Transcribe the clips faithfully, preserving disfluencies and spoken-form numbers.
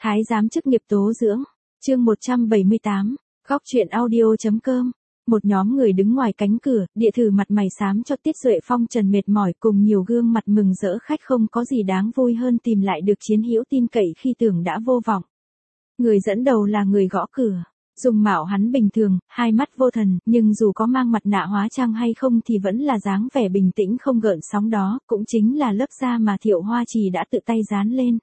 Thái giám chức nghiệp tố dưỡng, chương một trăm bảy mươi tám, góc truyện audio.com. Một nhóm người đứng ngoài cánh cửa, địa thử mặt mày xám cho Tiết Duệ phong trần mệt mỏi cùng nhiều gương mặt mừng rỡ khách không có gì đáng vui hơn tìm lại được chiến hữu tin cậy khi tưởng đã vô vọng. Người dẫn đầu là người gõ cửa. Dùng mạo hắn bình thường, hai mắt vô thần, nhưng dù có mang mặt nạ hóa trang hay không thì vẫn là dáng vẻ bình tĩnh không gợn sóng đó, cũng chính là lớp da mà Thiệu Hoa Trì đã tự tay dán lên.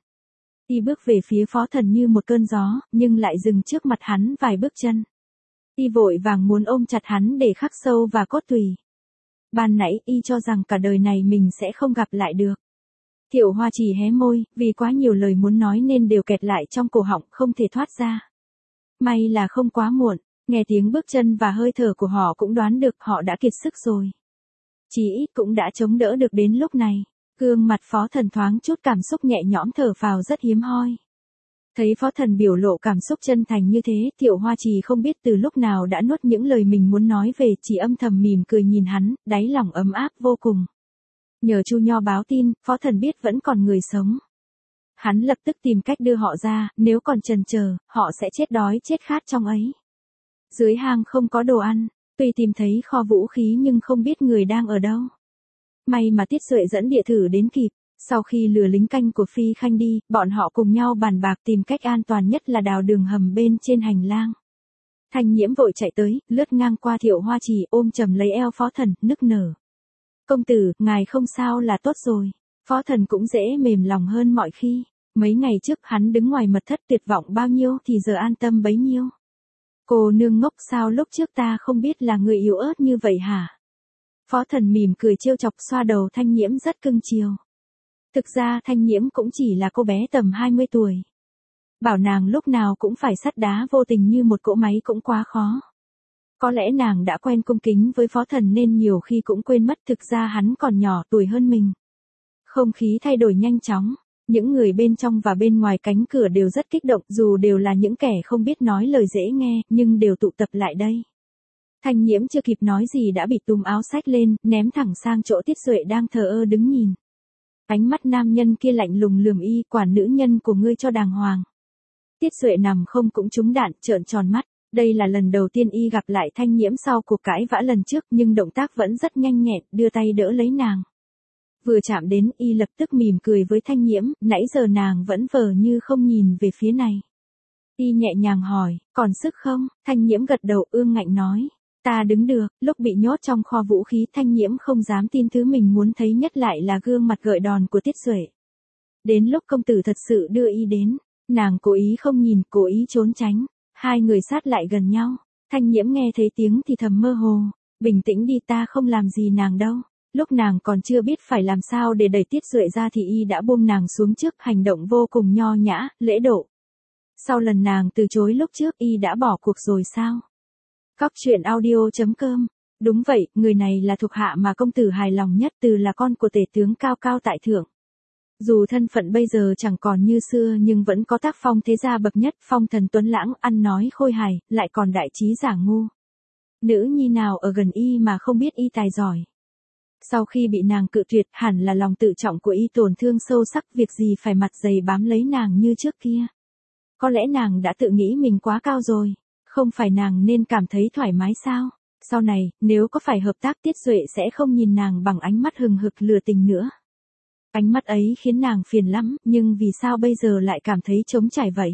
Y bước về phía Phó Thần như một cơn gió, nhưng lại dừng trước mặt hắn vài bước chân. Y vội vàng muốn ôm chặt hắn để khắc sâu vào cốt tủy. Ban nãy Y cho rằng cả đời này mình sẽ không gặp lại được. Thiệu Hoa Trì hé môi, vì quá nhiều lời muốn nói nên đều kẹt lại trong cổ họng không thể thoát ra. May là không quá muộn, nghe tiếng bước chân và hơi thở của họ cũng đoán được họ đã kiệt sức rồi. Chí ít cũng đã chống đỡ được đến lúc này. Gương mặt Phó Thần thoáng chút cảm xúc nhẹ nhõm thở phào rất hiếm hoi. Thấy Phó Thần biểu lộ cảm xúc chân thành như thế, Thiệu Hoa Trì không biết từ lúc nào đã nuốt những lời mình muốn nói về, chỉ âm thầm mỉm cười nhìn hắn, đáy lòng ấm áp vô cùng. Nhờ Chu Nho báo tin, Phó Thần biết vẫn còn người sống. Hắn lập tức tìm cách đưa họ ra, nếu còn chần chờ, họ sẽ chết đói chết khát trong ấy. Dưới hang không có đồ ăn, tuy tìm thấy kho vũ khí nhưng không biết người đang ở đâu. May mà Tiết Duệ dẫn địa thử đến kịp, sau khi lừa lính canh của Phi Khanh đi, bọn họ cùng nhau bàn bạc tìm cách an toàn nhất là đào đường hầm bên trên hành lang. Thanh Nhiễm vội chạy tới, lướt ngang qua Thiệu Hoa Trì ôm chầm lấy eo Phó Thần, nức nở. Công tử, ngài không sao là tốt rồi. Phó Thần cũng dễ mềm lòng hơn mọi khi. Mấy ngày trước hắn đứng ngoài mật thất tuyệt vọng bao nhiêu thì giờ an tâm bấy nhiêu. Cô nương ngốc, sao lúc trước ta không biết là người yếu ớt như vậy hả? Phó Thần mỉm cười trêu chọc xoa đầu Thanh Nhiễm rất cưng chiều. Thực ra Thanh Nhiễm cũng chỉ là cô bé tầm hai mươi tuổi. Bảo nàng lúc nào cũng phải sắt đá vô tình như một cỗ máy cũng quá khó. Có lẽ nàng đã quen cung kính với Phó Thần nên nhiều khi cũng quên mất thực ra hắn còn nhỏ tuổi hơn mình. Không khí thay đổi nhanh chóng. Những người bên trong và bên ngoài cánh cửa đều rất kích động, dù đều là những kẻ không biết nói lời dễ nghe, nhưng đều tụ tập lại đây. Thanh Nhiễm chưa kịp nói gì đã bị túm áo xách lên, ném thẳng sang chỗ Tiết Duệ đang thờ ơ đứng nhìn. Ánh mắt nam nhân kia lạnh lùng lườm y, quản nữ nhân của ngươi cho đàng hoàng. Tiết Duệ nằm không cũng trúng đạn, trợn tròn mắt. Đây là lần đầu tiên y gặp lại Thanh Nhiễm sau cuộc cãi vã lần trước, nhưng động tác vẫn rất nhanh nhẹn, đưa tay đỡ lấy nàng. Vừa chạm đến, y lập tức mỉm cười với Thanh Nhiễm, nãy giờ nàng vẫn vờ như không nhìn về phía này. Y nhẹ nhàng hỏi, còn sức không? Thanh Nhiễm gật đầu ương ngạnh nói, ta đứng được. Lúc bị nhốt trong kho vũ khí, Thanh Nhiễm không dám tin thứ mình muốn thấy nhất lại là gương mặt gợi đòn của Tiết Duệ. Đến lúc công tử thật sự đưa y đến, nàng cố ý không nhìn, cố ý trốn tránh. Hai người sát lại gần nhau. Thanh Nhiễm nghe thấy tiếng thì thầm mơ hồ, bình tĩnh đi, ta không làm gì nàng đâu. Lúc nàng còn chưa biết phải làm sao để đẩy Tiết Duệ ra thì y đã buông nàng xuống trước, hành động vô cùng nho nhã, lễ độ. Sau lần nàng từ chối lúc trước, y đã bỏ cuộc rồi sao? Góc truyện audio.com. Đúng vậy, người này là thuộc hạ mà công tử hài lòng nhất, Từ là con của tể tướng cao cao tại thượng. Dù thân phận bây giờ chẳng còn như xưa nhưng vẫn có tác phong thế gia bậc nhất, phong thần tuấn lãng, ăn nói khôi hài, lại còn đại trí giả ngu. Nữ nhi nào ở gần y mà không biết y tài giỏi. Sau khi bị nàng cự tuyệt, hẳn là lòng tự trọng của y tổn thương sâu sắc, việc gì phải mặt dày bám lấy nàng như trước kia. Có lẽ nàng đã tự nghĩ mình quá cao rồi, không phải nàng nên cảm thấy thoải mái sao? Sau này, nếu có phải hợp tác, Tiết Duệ sẽ không nhìn nàng bằng ánh mắt hừng hực lừa tình nữa. Ánh mắt ấy khiến nàng phiền lắm, nhưng vì sao bây giờ lại cảm thấy trống trải vậy?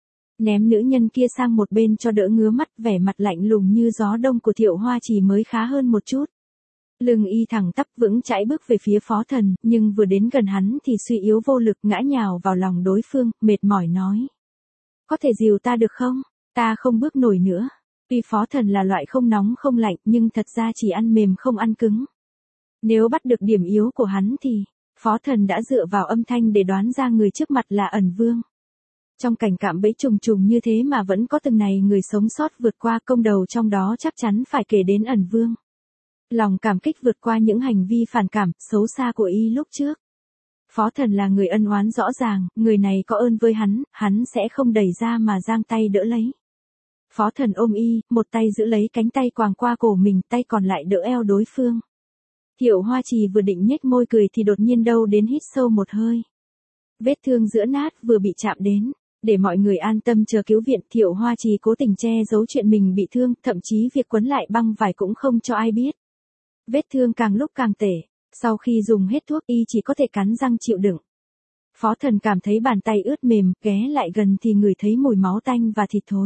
Ném nữ nhân kia sang một bên cho đỡ ngứa mắt, vẻ mặt lạnh lùng như gió đông của Thiệu Hoa Trì mới khá hơn một chút. Lưng y thẳng tắp vững chãi bước về phía Phó Thần, nhưng vừa đến gần hắn thì suy yếu vô lực ngã nhào vào lòng đối phương, mệt mỏi nói. Có thể dìu ta được không? Ta không bước nổi nữa. Tuy Phó Thần là loại không nóng không lạnh nhưng thật ra chỉ ăn mềm không ăn cứng. Nếu bắt được điểm yếu của hắn thì, Phó Thần đã dựa vào âm thanh để đoán ra người trước mặt là Ẩn Vương. Trong cảnh cạm bẫy trùng trùng như thế mà vẫn có từng này người sống sót vượt qua, công đầu trong đó chắc chắn phải kể đến Ẩn Vương. Lòng cảm kích vượt qua những hành vi phản cảm, xấu xa của y lúc trước. Phó Thần là người ân oán rõ ràng, người này có ơn với hắn, hắn sẽ không đẩy ra mà giang tay đỡ lấy. Phó Thần ôm y, một tay giữ lấy cánh tay quàng qua cổ mình, tay còn lại đỡ eo đối phương. Thiệu Hoa Trì vừa định nhếch môi cười thì đột nhiên đâu đến hít sâu một hơi. Vết thương giữa nát vừa bị chạm đến, Để mọi người an tâm chờ cứu viện, Thiệu Hoa Trì cố tình che giấu chuyện mình bị thương, thậm chí việc quấn lại băng vải cũng không cho ai biết. Vết thương càng lúc càng tệ, sau khi dùng hết thuốc y chỉ có thể cắn răng chịu đựng. Phó Thần cảm thấy bàn tay ướt mềm, ghé lại gần thì ngửi thấy mùi máu tanh và thịt thối.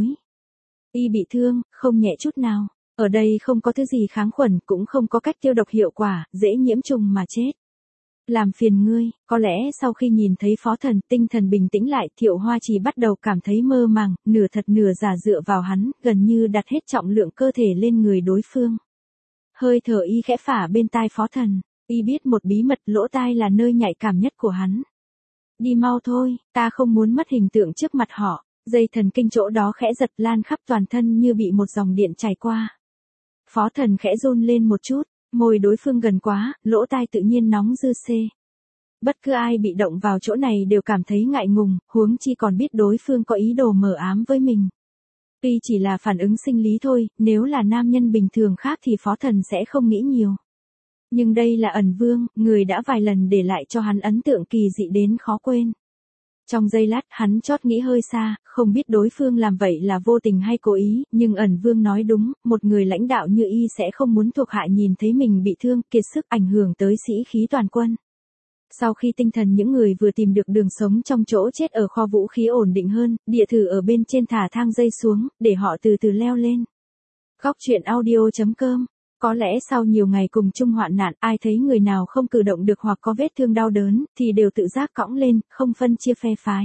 Y bị thương, không nhẹ chút nào. Ở đây không có thứ gì kháng khuẩn, cũng không có cách tiêu độc hiệu quả, dễ nhiễm trùng mà chết. Làm phiền ngươi. Có lẽ sau khi nhìn thấy Phó Thần, tinh thần bình tĩnh lại, Thiệu Hoa Trì bắt đầu cảm thấy mơ màng, nửa thật nửa giả dựa vào hắn, gần như đặt hết trọng lượng cơ thể lên người đối phương. Hơi thở y khẽ phả bên tai Phó Thần, y biết một bí mật, lỗ tai là nơi nhạy cảm nhất của hắn. Đi mau thôi, ta không muốn mất hình tượng trước mặt họ. Dây thần kinh chỗ đó khẽ giật, lan khắp toàn thân như bị một dòng điện chảy qua. Phó Thần khẽ run lên một chút, môi đối phương gần quá, lỗ tai tự nhiên nóng dư xê. Bất cứ ai bị động vào chỗ này đều cảm thấy ngại ngùng, huống chi còn biết đối phương có ý đồ mờ ám với mình. Tuy chỉ là phản ứng sinh lý thôi, nếu là nam nhân bình thường khác thì Phó Thần sẽ không nghĩ nhiều. Nhưng đây là ẩn vương, người đã vài lần để lại cho hắn ấn tượng kỳ dị đến khó quên. Trong giây lát, hắn chót nghĩ hơi xa, không biết đối phương làm vậy là vô tình hay cố ý, nhưng ẩn vương nói đúng, một người lãnh đạo như y sẽ không muốn thuộc hạ nhìn thấy mình bị thương, kiệt sức, ảnh hưởng tới sĩ khí toàn quân. Sau khi tinh thần những người vừa tìm được đường sống trong chỗ chết ở kho vũ khí ổn định hơn, địa thử ở bên trên thả thang dây xuống, để họ từ từ leo lên. Góc truyện audio chấm com. Có lẽ sau nhiều ngày cùng chung hoạn nạn, ai thấy người nào không cử động được hoặc có vết thương đau đớn, thì đều tự giác cõng lên, không phân chia phe phái.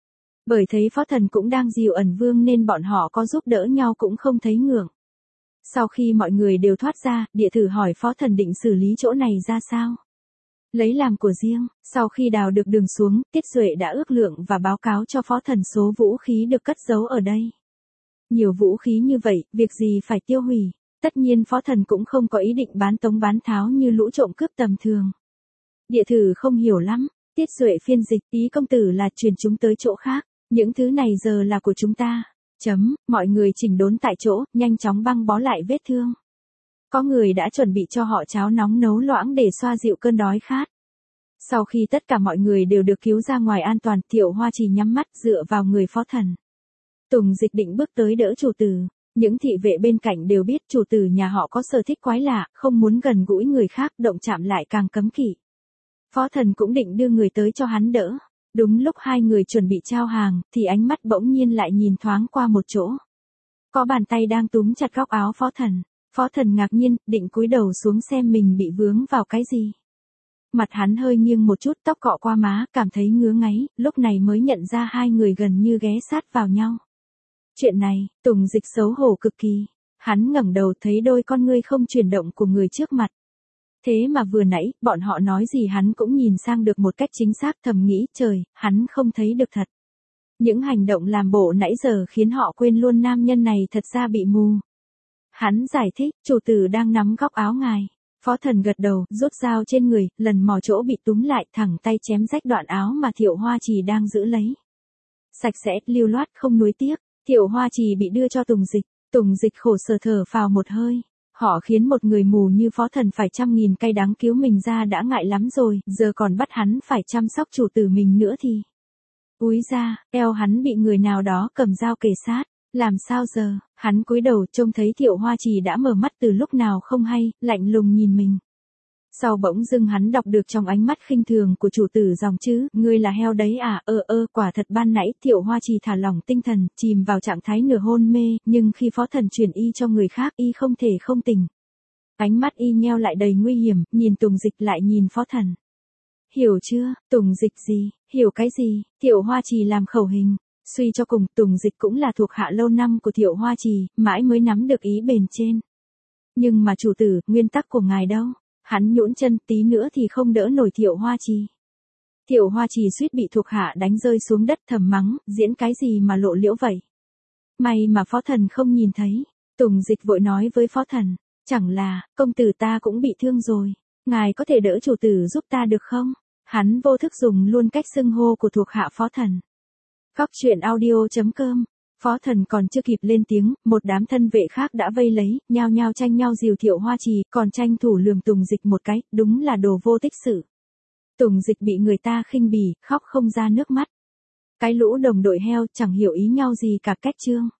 Bởi thấy Phó Thần cũng đang dìu ẩn vương nên bọn họ có giúp đỡ nhau cũng không thấy ngượng. Sau khi mọi người đều thoát ra, địa thử hỏi Phó Thần định xử lý chỗ này ra sao. Lấy làm của riêng, sau khi đào được đường xuống, Tiết Duệ đã ước lượng và báo cáo cho Phó Thần số vũ khí được cất giấu ở đây. Nhiều vũ khí như vậy, việc gì phải tiêu hủy. Tất nhiên Phó Thần cũng không có ý định bán tống bán tháo như lũ trộm cướp tầm thường. Địa thử không hiểu lắm, Tiết Duệ phiên dịch, ý công tử là truyền chúng tới chỗ khác, những thứ này giờ là của chúng ta. Chấm, mọi người chỉnh đốn tại chỗ, nhanh chóng băng bó lại vết thương. Có người đã chuẩn bị cho họ cháo nóng nấu loãng để xoa dịu cơn đói khát. Sau khi tất cả mọi người đều được cứu ra ngoài an toàn, Thiệu Hoa Trì nhắm mắt dựa vào người Phó Thần. Tùng Dịch định bước tới đỡ chủ tử. Những thị vệ bên cạnh đều biết chủ tử nhà họ có sở thích quái lạ, không muốn gần gũi người khác, động chạm lại càng cấm kỵ. Phó Thần cũng định đưa người tới cho hắn đỡ. Đúng lúc hai người chuẩn bị trao hàng, thì ánh mắt bỗng nhiên lại nhìn thoáng qua một chỗ. Có bàn tay đang túm chặt góc áo Phó Thần. Phó Thần ngạc nhiên, định cúi đầu xuống xem mình bị vướng vào cái gì. Mặt hắn hơi nghiêng một chút, tóc cọ qua má, cảm thấy ngứa ngáy, lúc này mới nhận ra hai người gần như ghé sát vào nhau. Chuyện này, Tùng Dịch xấu hổ cực kỳ. Hắn ngẩng đầu thấy đôi con ngươi không chuyển động của người trước mặt. Thế mà vừa nãy, bọn họ nói gì hắn cũng nhìn sang được một cách chính xác, thầm nghĩ, trời, hắn không thấy được thật. Những hành động làm bộ nãy giờ khiến họ quên luôn nam nhân này thật ra bị mù. Hắn giải thích, chủ tử đang nắm góc áo ngài. Phó Thần gật đầu, rút dao trên người, lần mò chỗ bị túm lại, thẳng tay chém rách đoạn áo mà Thiệu Hoa Trì đang giữ lấy. Sạch sẽ, lưu loát, không nuối tiếc. Thiệu Hoa Trì bị đưa cho Tùng Dịch. Tùng Dịch khổ sở thở phào một hơi. Họ khiến một người mù như Phó Thần phải trăm nghìn cay đắng cứu mình ra đã ngại lắm rồi, giờ còn bắt hắn phải chăm sóc chủ tử mình nữa thì. Úi ra, eo hắn bị người nào đó cầm dao kề sát. Làm sao giờ, hắn cúi đầu trông thấy Thiệu Hoa Trì đã mở mắt từ lúc nào không hay, lạnh lùng nhìn mình. Sau bỗng dưng hắn đọc được trong ánh mắt khinh thường của chủ tử dòng chữ, ngươi là heo đấy à, ơ ơ, quả thật ban nãy Thiệu Hoa Trì thả lỏng tinh thần, chìm vào trạng thái nửa hôn mê, nhưng khi Phó Thần truyền y cho người khác y không thể không tỉnh. Ánh mắt y nheo lại đầy nguy hiểm, nhìn Tùng Dịch lại nhìn Phó Thần. Hiểu chưa, Tùng Dịch gì, hiểu cái gì, Thiệu Hoa Trì làm khẩu hình. Suy cho cùng, Tùng Dịch cũng là thuộc hạ lâu năm của Thiệu Hoa Trì, mãi mới nắm được ý bền trên. Nhưng mà chủ tử, nguyên tắc của ngài đâu? Hắn nhũn chân, tí nữa thì không đỡ nổi Thiệu Hoa Trì. Thiệu Hoa Trì suýt bị thuộc hạ đánh rơi xuống đất, thầm mắng, diễn cái gì mà lộ liễu vậy? May mà Phó Thần không nhìn thấy. Tùng Dịch vội nói với Phó Thần, chẳng là, công tử ta cũng bị thương rồi, ngài có thể đỡ chủ tử giúp ta được không? Hắn vô thức dùng luôn cách xưng hô của thuộc hạ Phó Thần. Góc truyện audio chấm com. Phó Thần còn chưa kịp lên tiếng, một đám thân vệ khác đã vây lấy, nhao nhao tranh nhau dìu Thiệu Hoa Trì, còn tranh thủ lườm Tùng Dịch một cái, đúng là đồ vô tích sự. Tùng Dịch bị người ta khinh bỉ, khóc không ra nước mắt. Cái lũ đồng đội heo chẳng hiểu ý nhau gì cả. Kết chương.